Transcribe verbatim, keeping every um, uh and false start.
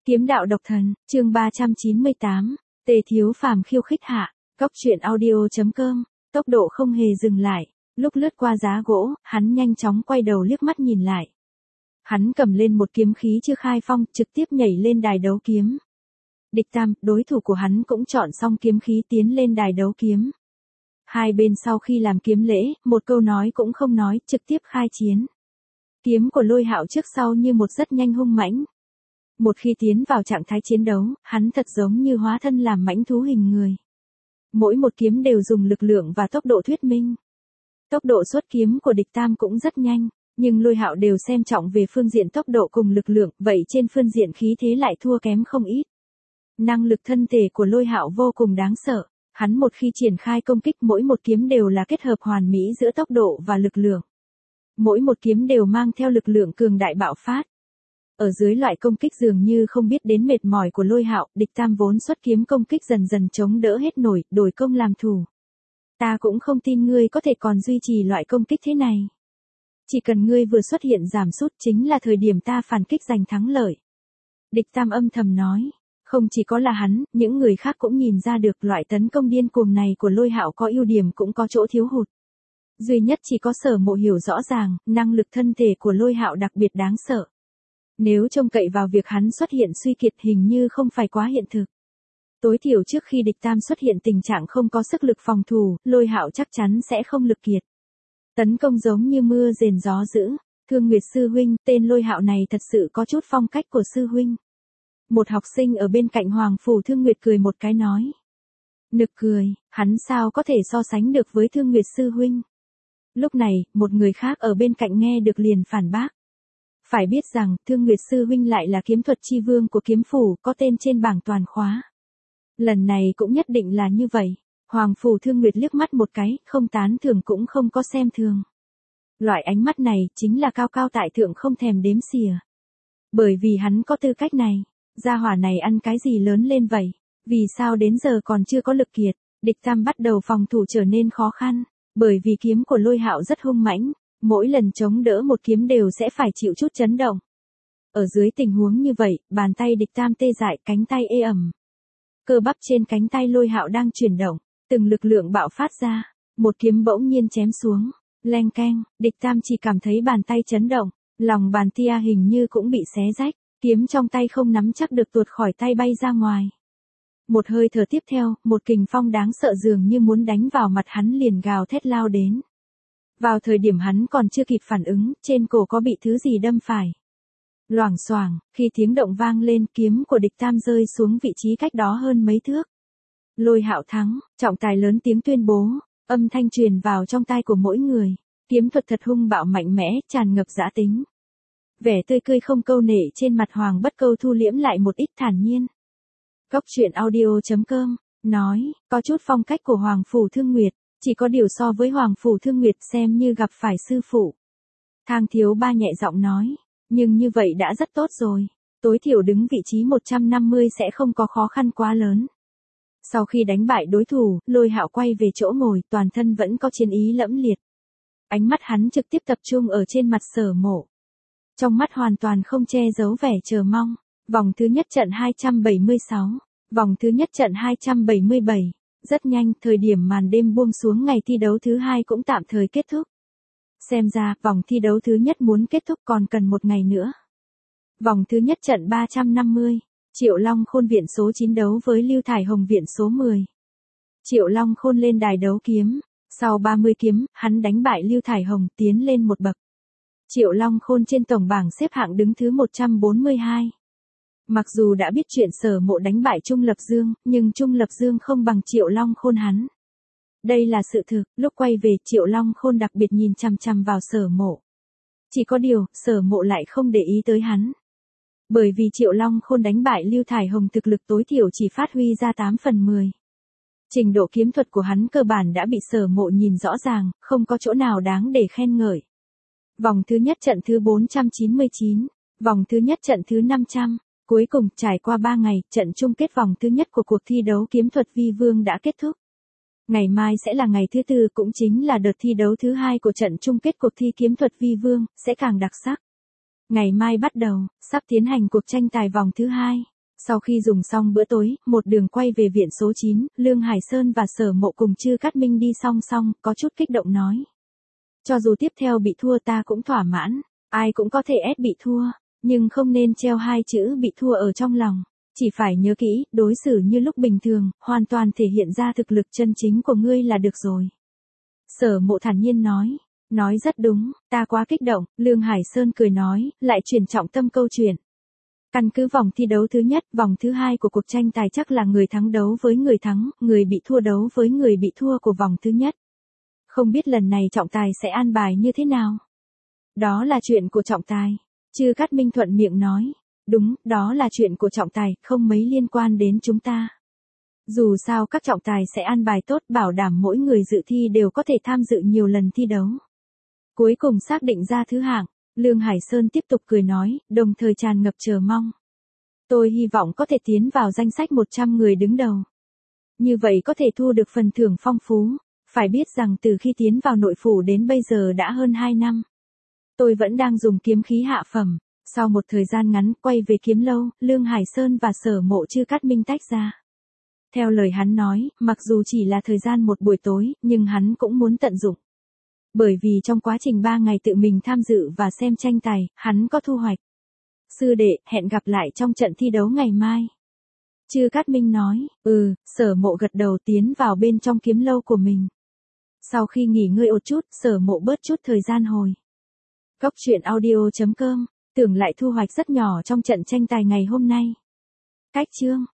Kiếm đạo độc thần, chương ba trăm chín mươi tám, Tề Thiếu Phàm khiêu khích hạ, Cốc truyện audio chấm com, tốc độ không hề dừng lại, lúc lướt qua giá gỗ, hắn nhanh chóng quay đầu liếc mắt nhìn lại. Hắn cầm lên một kiếm khí chưa khai phong, trực tiếp nhảy lên đài đấu kiếm. Địch Tam, đối thủ của hắn cũng chọn xong kiếm khí tiến lên đài đấu kiếm. Hai bên sau khi làm kiếm lễ, một câu nói cũng không nói, trực tiếp khai chiến. Kiếm của Lôi Hạo trước sau như một rất nhanh hung mãnh. Một khi tiến vào trạng thái chiến đấu, hắn thật giống như hóa thân làm mãnh thú hình người. Mỗi một kiếm đều dùng lực lượng và tốc độ thuyết minh. Tốc độ xuất kiếm của địch Tam cũng rất nhanh, nhưng Lôi Hạo đều xem trọng về phương diện tốc độ cùng lực lượng, vậy trên phương diện khí thế lại thua kém không ít. Năng lực thân thể của Lôi Hạo vô cùng đáng sợ, hắn một khi triển khai công kích mỗi một kiếm đều là kết hợp hoàn mỹ giữa tốc độ và lực lượng. Mỗi một kiếm đều mang theo lực lượng cường đại bạo phát. Ở dưới loại công kích dường như không biết đến mệt mỏi của Lôi Hạo, địch Tam vốn xuất kiếm công kích dần dần chống đỡ hết nổi, đổi công làm thủ. Ta cũng không tin ngươi có thể còn duy trì loại công kích thế này. Chỉ cần ngươi vừa xuất hiện giảm sút chính là thời điểm ta phản kích giành thắng lợi. Địch Tam âm thầm nói, không chỉ có là hắn, những người khác cũng nhìn ra được loại tấn công điên cuồng này của Lôi Hạo có ưu điểm cũng có chỗ thiếu hụt. Duy nhất chỉ có Sở Mộ hiểu rõ ràng, năng lực thân thể của Lôi Hạo đặc biệt đáng sợ. Nếu trông cậy vào việc hắn xuất hiện suy kiệt hình như không phải quá hiện thực. Tối thiểu trước khi địch Tam xuất hiện tình trạng không có sức lực phòng thủ, Lôi Hạo chắc chắn sẽ không lực kiệt. Tấn công giống như mưa rền gió dữ, Thương Nguyệt sư huynh, tên Lôi Hạo này thật sự có chút phong cách của sư huynh. Một học sinh ở bên cạnh Hoàng Phủ Thương Nguyệt cười một cái nói. Nực cười, hắn sao có thể so sánh được với Thương Nguyệt sư huynh. Lúc này, một người khác ở bên cạnh nghe được liền phản bác. Phải biết rằng, Thương Nguyệt sư huynh lại là kiếm thuật chi vương của kiếm phủ, có tên trên bảng toàn khóa. Lần này cũng nhất định là như vậy. Hoàng Phủ Thương Nguyệt liếc mắt một cái, không tán thưởng cũng không có xem thường. Loại ánh mắt này chính là cao cao tại thượng không thèm đếm xỉa. Bởi vì hắn có tư cách này, gia hỏa này ăn cái gì lớn lên vậy? Vì sao đến giờ còn chưa có lực kiệt? Địch Tam bắt đầu phòng thủ trở nên khó khăn, bởi vì kiếm của Lôi Hạo rất hung mãnh. Mỗi lần chống đỡ một kiếm đều sẽ phải chịu chút chấn động. Ở dưới tình huống như vậy, bàn tay địch Tam tê dại, cánh tay ê ẩm. Cơ bắp trên cánh tay Lôi Hạo đang chuyển động, từng lực lượng bạo phát ra, một kiếm bỗng nhiên chém xuống, leng keng, địch Tam chỉ cảm thấy bàn tay chấn động, lòng bàn tia hình như cũng bị xé rách, kiếm trong tay không nắm chắc được tuột khỏi tay bay ra ngoài. Một hơi thở tiếp theo, một kình phong đáng sợ dường như muốn đánh vào mặt hắn liền gào thét lao đến. Vào thời điểm hắn còn chưa kịp phản ứng, trên cổ có bị thứ gì đâm phải. Loảng xoảng, khi tiếng động vang lên, kiếm của địch Tam rơi xuống vị trí cách đó hơn mấy thước. Lôi Hạo thắng, trọng tài lớn tiếng tuyên bố, âm thanh truyền vào trong tai của mỗi người. Kiếm thuật thật hung bạo mạnh mẽ, tràn ngập dã tính. Vẻ tươi cười không câu nệ trên mặt Hoàng Bất Câu thu liễm lại một ít thản nhiên. Cốc truyện audio chấm com, nói, có chút phong cách của Hoàng Phủ Thương Nguyệt. Chỉ có điều so với Hoàng Phủ Thương Nguyệt xem như gặp phải sư phụ. Thang Thiếu Ba nhẹ giọng nói, nhưng như vậy đã rất tốt rồi. Tối thiểu đứng vị trí một trăm năm mươi sẽ không có khó khăn quá lớn. Sau khi đánh bại đối thủ, Lôi Hạo quay về chỗ ngồi, toàn thân vẫn có chiến ý lẫm liệt. Ánh mắt hắn trực tiếp tập trung ở trên mặt Sở Mộ. Trong mắt hoàn toàn không che giấu vẻ chờ mong. Vòng thứ nhất trận hai trăm bảy mươi sáu, vòng thứ nhất trận hai trăm bảy mươi bảy. Rất nhanh, thời điểm màn đêm buông xuống ngày thi đấu thứ hai cũng tạm thời kết thúc. Xem ra, vòng thi đấu thứ nhất muốn kết thúc còn cần một ngày nữa. Vòng thứ nhất trận ba trăm năm mươi, Triệu Long Khôn viện số chín đấu với Lưu Thải Hồng viện số mười. Triệu Long Khôn lên đài đấu kiếm, sau ba mươi kiếm, hắn đánh bại Lưu Thải Hồng tiến lên một bậc. Triệu Long Khôn trên tổng bảng xếp hạng đứng thứ một trăm bốn mươi hai. Mặc dù đã biết chuyện Sở Mộ đánh bại Trung Lập Dương, nhưng Trung Lập Dương không bằng Triệu Long Khôn hắn. Đây là sự thực, lúc quay về Triệu Long Khôn đặc biệt nhìn chằm chằm vào Sở Mộ. Chỉ có điều, Sở Mộ lại không để ý tới hắn. Bởi vì Triệu Long Khôn đánh bại Lưu Thải Hồng thực lực tối thiểu chỉ phát huy ra tám phần mười. Trình độ kiếm thuật của hắn cơ bản đã bị Sở Mộ nhìn rõ ràng, không có chỗ nào đáng để khen ngợi. Vòng thứ nhất trận thứ bốn trăm chín mươi chín, vòng thứ nhất trận thứ năm trăm. Cuối cùng, trải qua ba ngày, trận chung kết vòng thứ nhất của cuộc thi đấu kiếm thuật vi vương đã kết thúc. Ngày mai sẽ là ngày thứ tư cũng chính là đợt thi đấu thứ hai của trận chung kết cuộc thi kiếm thuật vi vương, sẽ càng đặc sắc. Ngày mai bắt đầu, sắp tiến hành cuộc tranh tài vòng thứ hai. Sau khi dùng xong bữa tối, một đường quay về viện số chín, Lương Hải Sơn và Sở Mộ cùng Trư Cát Minh đi song song, có chút kích động nói. Cho dù tiếp theo bị thua ta cũng thỏa mãn, ai cũng có thể ép bị thua, nhưng không nên treo hai chữ bị thua ở trong lòng. Chỉ phải nhớ kỹ, đối xử như lúc bình thường, hoàn toàn thể hiện ra thực lực chân chính của ngươi là được rồi. Sở Mộ thản nhiên nói. Nói rất đúng, ta quá kích động, Lương Hải Sơn cười nói, lại chuyển trọng tâm câu chuyện. Căn cứ vòng thi đấu thứ nhất, vòng thứ hai của cuộc tranh tài chắc là người thắng đấu với người thắng, người bị thua đấu với người bị thua của vòng thứ nhất. Không biết lần này trọng tài sẽ an bài như thế nào? Đó là chuyện của trọng tài. Trư Cát Minh thuận miệng nói. Đúng, đó là chuyện của trọng tài, không mấy liên quan đến chúng ta. Dù sao các trọng tài sẽ an bài tốt, bảo đảm mỗi người dự thi đều có thể tham dự nhiều lần thi đấu. Cuối cùng xác định ra thứ hạng, Lương Hải Sơn tiếp tục cười nói, đồng thời tràn ngập chờ mong. Tôi hy vọng có thể tiến vào danh sách một trăm người đứng đầu. Như vậy có thể thu được phần thưởng phong phú. Phải biết rằng từ khi tiến vào nội phủ đến bây giờ đã hơn hai năm. Tôi vẫn đang dùng kiếm khí hạ phẩm. Sau một thời gian ngắn quay về kiếm lâu, Lương Hải Sơn và Sở Mộ Trư Cát Minh tách ra. Theo lời hắn nói, mặc dù chỉ là thời gian một buổi tối, nhưng hắn cũng muốn tận dụng. Bởi vì trong quá trình ba ngày tự mình tham dự và xem tranh tài, hắn có thu hoạch. Sư đệ, hẹn gặp lại trong trận thi đấu ngày mai. Trư Cát Minh nói, ừ, Sở Mộ gật đầu tiến vào bên trong kiếm lâu của mình. Sau khi nghỉ ngơi một chút, Sở Mộ bớt chút thời gian hồi. Góc truyện audio chấm com, tưởng lại thu hoạch rất nhỏ trong trận tranh tài ngày hôm nay. Cách chương